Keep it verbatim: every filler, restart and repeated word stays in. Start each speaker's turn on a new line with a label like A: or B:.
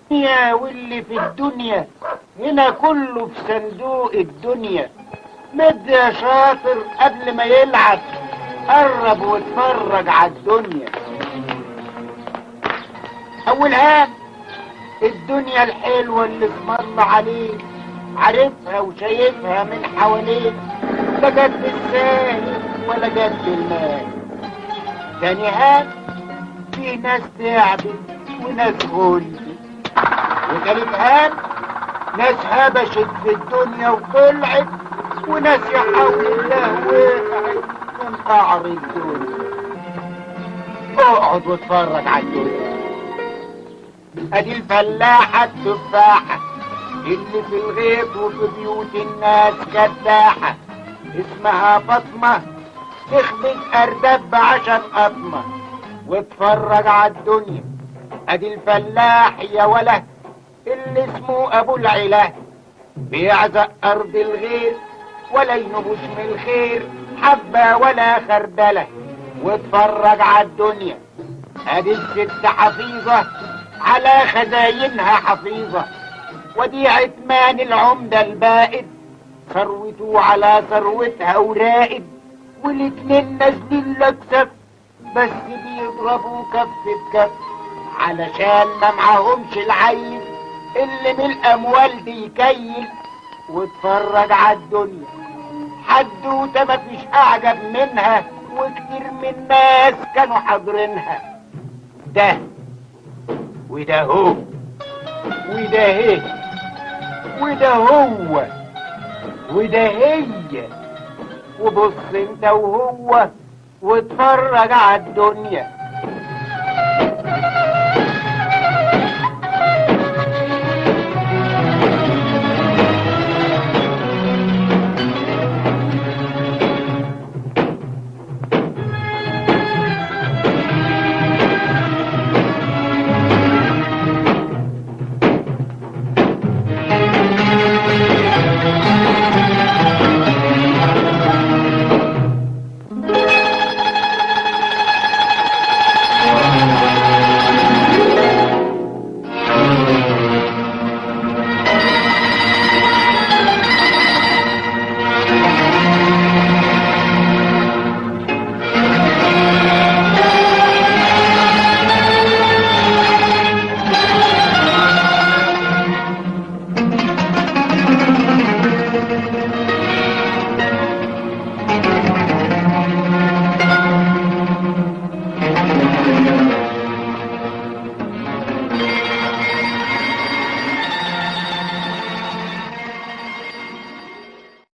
A: يا واللي في الدنيا هنا كله في صندوق الدنيا. مد يا شاطر قبل ما يلعب، قرب واتفرج على الدنيا. اولها الدنيا الحلوة اللي اسم الله عليه، عارفها وشايفها من حواليك، لا جت بالساهل ولا جت بالمال. تانيها في ناس تعبت وناس غلبت. وتالتها ناس هبشت في الدنيا وطلعت، وناس يا حول الله وقعت من قعر الدنيا. اقعد واتفرج على الدنيا. ادي الفلاحة التفاحة اللي في الغيط وفي بيوت الناس كداحة، اسمها فاطمة تخبز اردب بعشر قطمة. واتفرج على الدنيا. ادي الفلاح يا وله اللي اسمه ابو العلا، بيعزق ارض الغير ولا ينبش من الخير حبة ولا خردلة. واتفرج على الدنيا. ادي الست حفيظة على خزاينها حفيظة، ودي عثمان العمدة البائد ثروته على ثروتها وراقد. والاتنين نازلين لكسف بس بيضربوا كف بكف، علشان ما معاهمش العيل اللي من الاموال دي يكيل. واتفرج على الدنيا. حدوته مفيش اعجب منها، وكتير من الناس كانوا حاضرينها. ده وده هو وده هي وده هو وده هي. وبص انت وهو واتفرج على الدنيا.